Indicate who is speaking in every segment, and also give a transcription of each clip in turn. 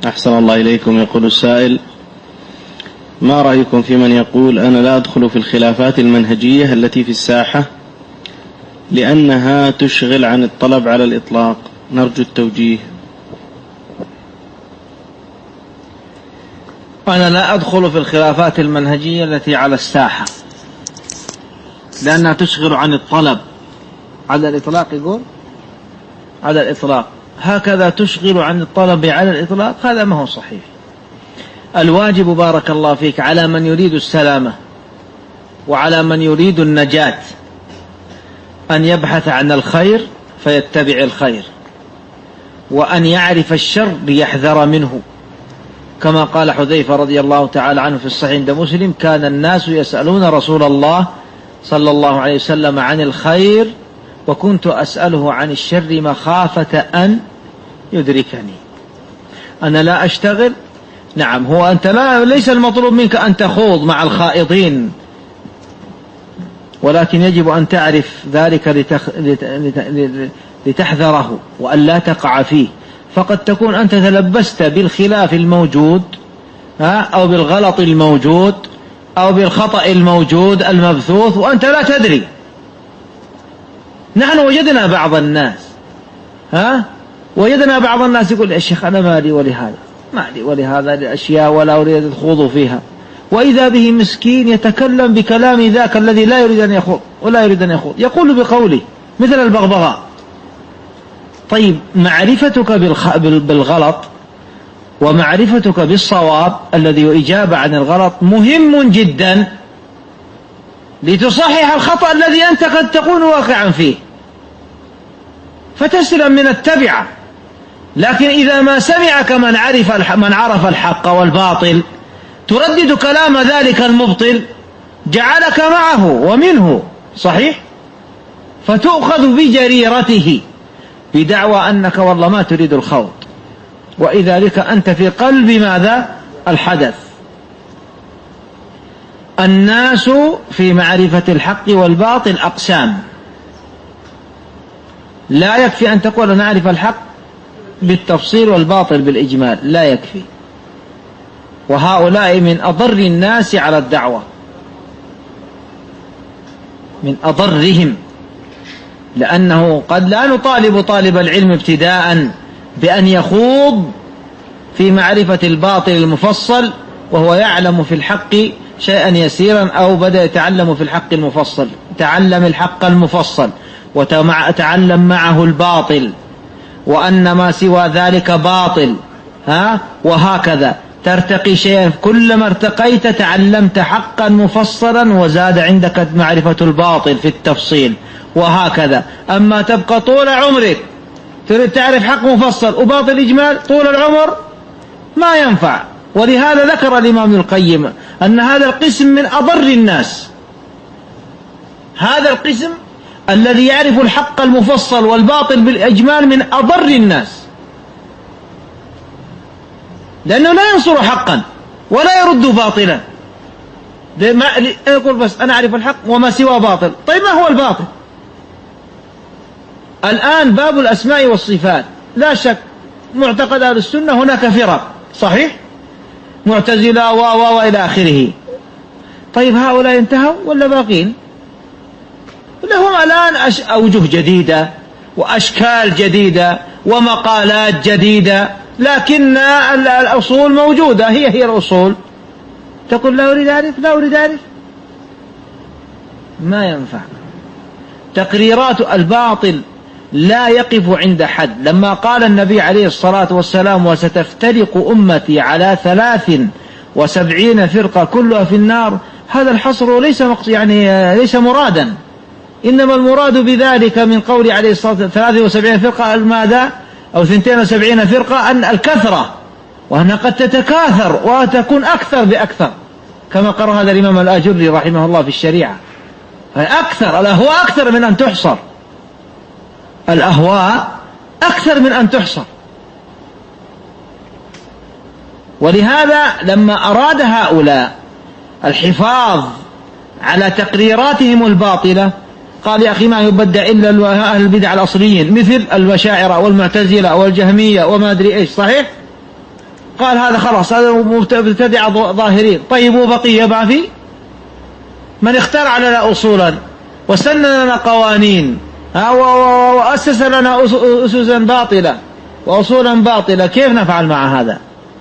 Speaker 1: أحسن الله إليكم. يقول السائل: ما رأيكم في من يقول أنا لا أدخل في الخلافات المنهجية التي في الساحة لأنها تشغل عن الطلب على الإطلاق؟ نرجو التوجيه.
Speaker 2: أنا لا أدخل في الخلافات المنهجية التي على الساحة لأنها تشغل عن الطلب على الإطلاق. يقول على الإطلاق هكذا تشغل عن الطلب على الإطلاق، هذا ما هو صحيح. الواجب بارك الله فيك على من يريد السلامة وعلى من يريد النجاة أن يبحث عن الخير فيتبع الخير، وأن يعرف الشر ليحذر منه، كما قال حذيفة رضي الله تعالى عنه في الصحيح عند مسلم: كان الناس يسألون رسول الله صلى الله عليه وسلم عن الخير وكنت أسأله عن الشر مخافة أن يدركني. أنا لا أشتغل. نعم، هو أنت ليس المطلوب منك أن تخوض مع الخائضين، ولكن يجب أن تعرف ذلك لتحذره وأن لا تقع فيه. فقد تكون أنت تلبست بالخلاف الموجود أو بالغلط الموجود أو بالخطأ الموجود المبثوث وأنت لا تدري. نحن وجدنا بعض الناس يقول: يا شيخ أنا مالي ولهذا الأشياء ولا أريد أن أخوض فيها، وإذا به مسكين يتكلم بكلام ذاك الذي لا يريد أن يخوض ولا يريد أن يخوض، يقول بقوله مثل البغبغاء. طيب، معرفتك بالغلط ومعرفتك بالصواب الذي هو إجابة عن الغلط مهم جدا لتصحح الخطأ الذي أنت قد تكون واقعا فيه فتسلم من التبعة. لكن إذا ما سمعك من عرف الحق والباطل تردد كلام ذلك المبطل جعلك معه ومنه، صحيح؟ فتؤخذ بجريرته بدعوى أنك والله ما تريد الخوض، وإذا ذلك أنت في قلب ماذا؟ الحدث. الناس في معرفة الحق والباطل أقسام، لا يكفي أن تقول نعرف الحق بالتفصيل والباطل بالإجمال، لا يكفي. وهؤلاء من أضر الناس على الدعوة، من أضرهم، لأنه قد لا نطالب طالب العلم ابتداء بأن يخوض في معرفة الباطل المفصل وهو يعلم في الحق شيئا يسيرا أو بدأ يتعلم في الحق المفصل. تعلم الحق المفصل وتعلم معه الباطل وأن ما سوى ذلك باطل، وهكذا ترتقي شيئا. كلما ارتقيت تعلمت حقا مفصلا وزاد عندك معرفة الباطل في التفصيل، وهكذا. أما تبقى طول عمرك تريد تعرف حق مفصل وباطل إجمال طول العمر ما ينفع. ولهذا ذكر الإمام القيم أن هذا القسم من أضر الناس، هذا القسم الذي يعرف الحق المفصل والباطل بالإجمال من أضر الناس، لأنه لا ينصر حقا ولا يرد باطلا. يقول بس أنا أعرف الحق وما سوى باطل. طيب ما هو الباطل؟ الآن باب الأسماء والصفات لا شك معتقد أهل السنة هناك فرق، صحيح؟ معتزلة وإلى آخره. طيب هؤلاء انتهوا ولا باقين؟ لهم الآن أوجه جديدة وأشكال جديدة ومقالات جديدة، لكن الأصول موجودة، هي الأصول. تقول لا أريد أعرف، ما ينفع. تقريرات الباطل لا يقف عند حد. لما قال النبي عليه الصلاة والسلام: وستفترق أمتي على 73 فرقة كلها في النار، هذا الحصر ليس مرادا، إنما المراد بذلك من قول عليه الصلاة والسلام 73 فرقة ماذا؟ أو 72 فرقة، أن الكثرة، وأنها قد تتكاثر وتكون أكثر بأكثر، كما قرأ هذا الإمام الآجري رحمه الله في الشريعة. أكثر الأهواء أكثر من أن تحصر، الأهواء أكثر من أن تحصر. ولهذا لما أراد هؤلاء الحفاظ على تقريراتهم الباطلة قال: يا أخي ما يبدع إلا أهل البدع الأصليين مثل الأشاعرة والمعتزلة والجهمية وما أدري إيش، صحيح؟ قال هذا خلاص هذا مبتدع ظاهرين. طيب وبقية ما في؟ من اخترع لنا أصولا وسن لنا قوانين وأسس لنا أسسا باطلة وأصولا باطلة، كيف نفعل مع هذا؟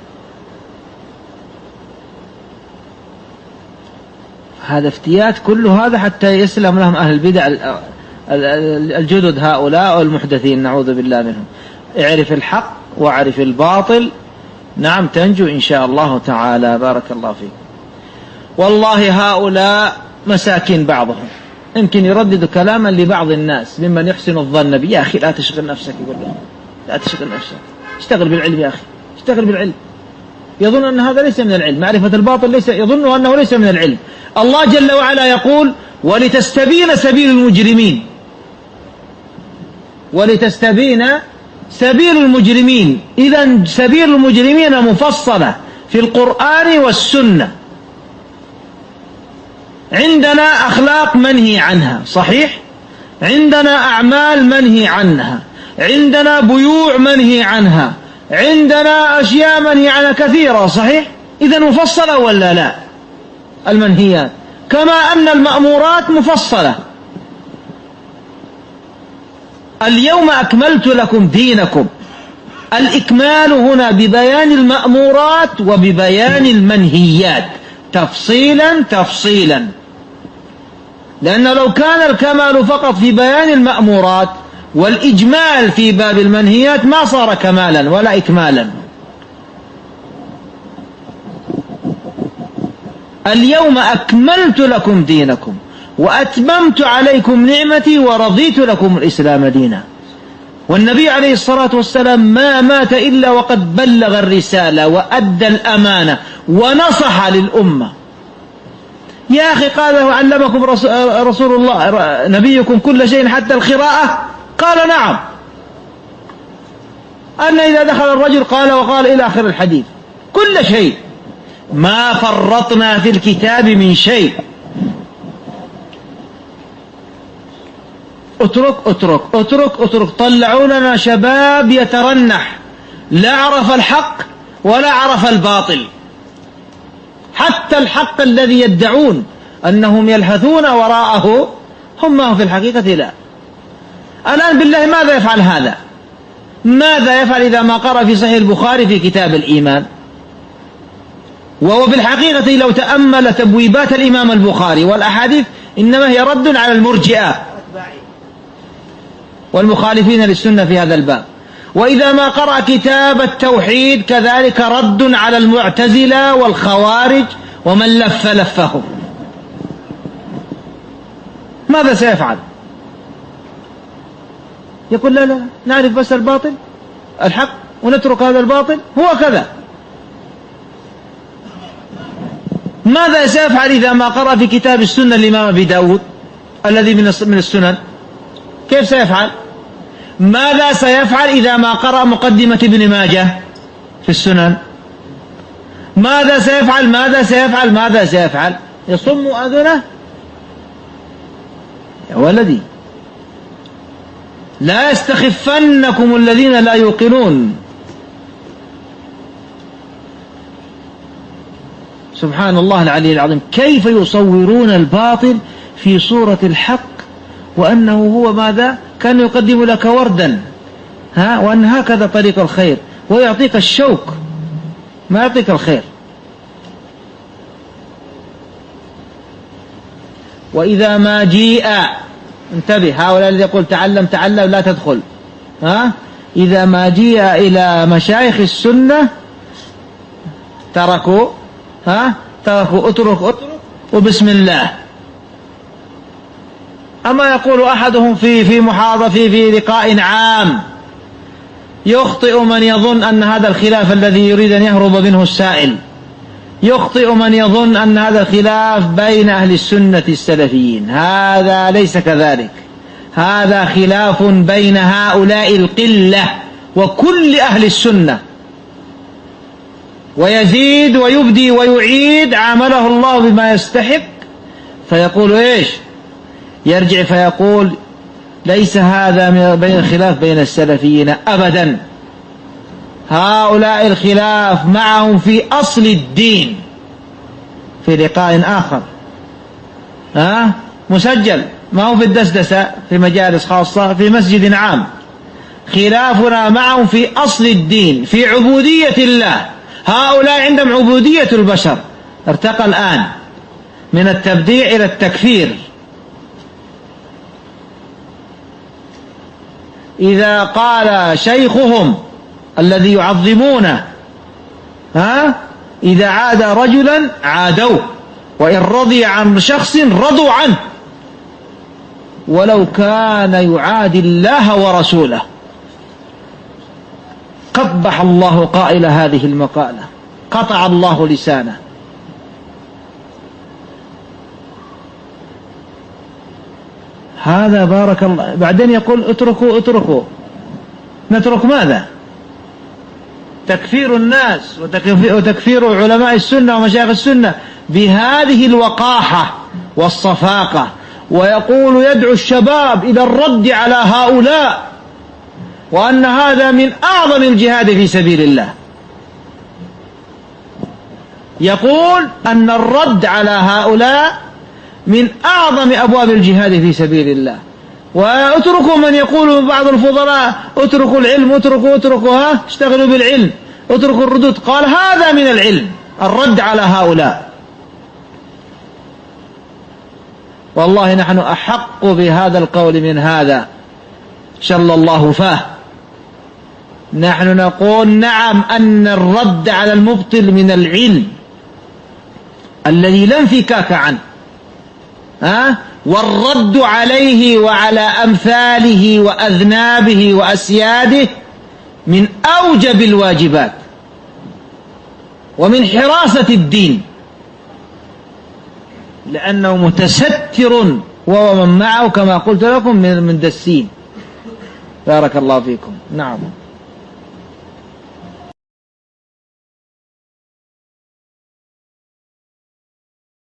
Speaker 2: هذا افتيات كل هذا حتى يسلم لهم أهل البدع الجدد هؤلاء والمحدثين، نعوذ بالله منهم. اعرف الحق واعرف الباطل، نعم تنجو إن شاء الله تعالى. بارك الله فيك. والله هؤلاء مساكين بعضهم، يمكن يردد كلاما لبعض الناس ممن يحسن الظن به. يا أخي لا تشغل نفسك، يقول له لا تشغل نفسك، اشتغل بالعلم يا أخي، اشتغل بالعلم. يظن أن هذا ليس من العلم، معرفة الباطل ليس، يظن أنه ليس من العلم. الله جل وعلا يقول ولتستبين سبيل المجرمين، ولتستبين سبيل المجرمين. إذن سبيل المجرمين مفصلة في القرآن والسنة. عندنا أخلاق منهي عنها صحيح، عندنا أعمال منهي عنها، عندنا بيوع منهي عنها، عندنا أشياء منهي عنها كثيرة صحيح. إذن مفصلة ولا لا المنهيات؟ كما أن المأمورات مفصلة. اليوم أكملت لكم دينكم. الإكمال هنا ببيان المأمورات وببيان المنهيات تفصيلا تفصيلا، لأن لو كان الكمال فقط في بيان المأمورات والإجمال في باب المنهيات ما صار كمالا ولا إكمالا. اليوم أكملت لكم دينكم وأتممت عليكم نعمتي ورضيت لكم الإسلام دينا. والنبي عليه الصلاة والسلام ما مات إلا وقد بلغ الرسالة وأدى الأمانة ونصح للأمة. يا أخي قال له علمكم رسول الله نبيكم كل شيء حتى القراءة؟ قال نعم. أن إذا دخل الرجل قال وقال إلى آخر الحديث، كل شيء، ما فرطنا في الكتاب من شيء. اترك اترك اترك اترك. طلعوا لنا شباب يترنح لا عرف الحق ولا عرف الباطل، حتى الحق الذي يدعون أنهم يلهثون وراءه هم ما هو في الحقيقة لا. الآن بالله ماذا يفعل هذا؟ ماذا يفعل إذا ما قرأ في صحيح البخاري في كتاب الإيمان؟ وهو بالحقيقة لو تأمل تبويبات الإمام البخاري والأحاديث إنما هي رد على المرجئة والمخالفين للسنة في هذا الباب. وإذا ما قرأ كتاب التوحيد كذلك رد على المعتزلة والخوارج ومن لف لفهم. ماذا سيفعل؟ يقول لا لا نعرف بس الباطل الحق ونترك هذا الباطل، هو كذا. ماذا سيفعل إذا ما قرأ في كتاب السنة الإمام أبي داود الذي من السنن؟ كيف سيفعل؟ ماذا سيفعل إذا ما قرأ مقدمة ابن ماجه في السنن؟ ماذا سيفعل؟ ماذا سيفعل؟ ماذا سيفعل؟ يصم أذنه يا ولدي. لا يستخفنكم الذين لا يوقنون. سبحان الله العلي العظيم، كيف يصورون الباطل في صورة الحق وأنه هو ماذا؟ كان يقدم لك وردا وأن هكذا طريق الخير، ويعطيك الشوك ما يعطيك الخير. وإذا ما جيء، انتبه، هؤلاء الذي يقول تعلم تعلم لا تدخل، إذا ما جيء إلى مشايخ السنة تركوا اترك وبسم الله. أما يقول أحدهم في محاضرة في لقاء عام، يخطئ من يظن أن هذا الخلاف الذي يريد أن يهرب منه السائل، يخطئ من يظن أن هذا الخلاف بين أهل السنة السلفيين. هذا ليس كذلك، هذا خلاف بين هؤلاء القلة وكل أهل السنة. ويزيد ويبدي ويعيد عامله الله بما يستحق، فيقول إيش؟ يرجع فيقول ليس هذا بين الخلاف بين السلفيين أبدا، هؤلاء الخلاف معهم في أصل الدين، في لقاء آخر مسجل، ما هو في الدسدسة في مجالس خاصة في مسجد عام. خلافنا معهم في أصل الدين، في عبودية الله. هؤلاء عندهم عبودية البشر، ارتقى الآن من التبديع إلى التكفير. إذا قال شيخهم الذي يعظمونه إذا عاد رجلا عادوه، وإن رضي عن شخص رضوا عنه، ولو كان يعادي الله ورسوله. قبح الله قائل هذه المقالة، قطع الله لسانه. هذا بارك الله. بعدين يقول اتركوا. نترك ماذا؟ تكفير الناس وتكفير علماء السنة ومشايخ السنة بهذه الوقاحة والصفاقة، ويقول يدعو الشباب إلى الرد على هؤلاء، وأن هذا من أعظم الجهاد في سبيل الله. يقول أن الرد على هؤلاء من أعظم أبواب الجهاد في سبيل الله. واتركوا من يقول بعض الفضلاء اتركوا العلم، اتركوا اشتغلوا بالعلم، اتركوا الردود. قال هذا من العلم، الرد على هؤلاء. والله نحن أحق بهذا القول من هذا، شل الله فاه. نحن نقول نعم أن الرد على المبطل من العلم الذي لا انفكاك عنه، والرد عليه وعلى أمثاله وأذنابه وأسياده من أوجب الواجبات ومن حراسة الدين، لأنه متستر ومن معه كما قلت لكم من دسين. بارك الله فيكم. نعم.